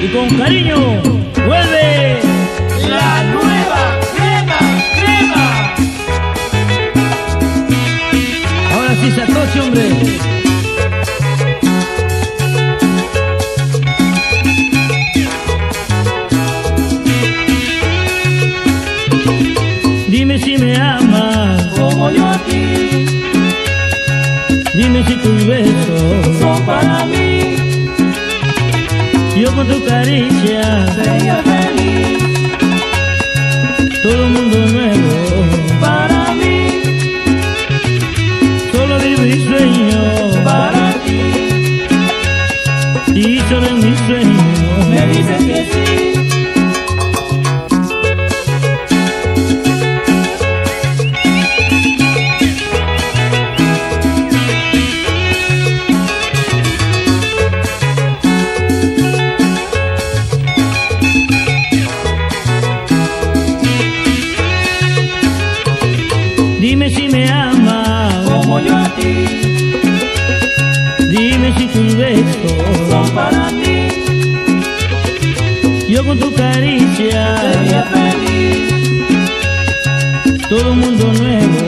y con cariño vuelve la nueva crema, crema. Ahora sí Satoshi, hombre. Dime si me amas Como yo a ti, dime si tus besos son para mí. yo con tu caricia Sería feliz todo un mundo nuevo. para mí, Solo vivo y sueño para ti. y solo en mis sueños Me dices que sí. Dime si me amas, Como yo a ti, dime si tus besos son para mí. yo con tu caricia Sería feliz todo un mundo nuevo.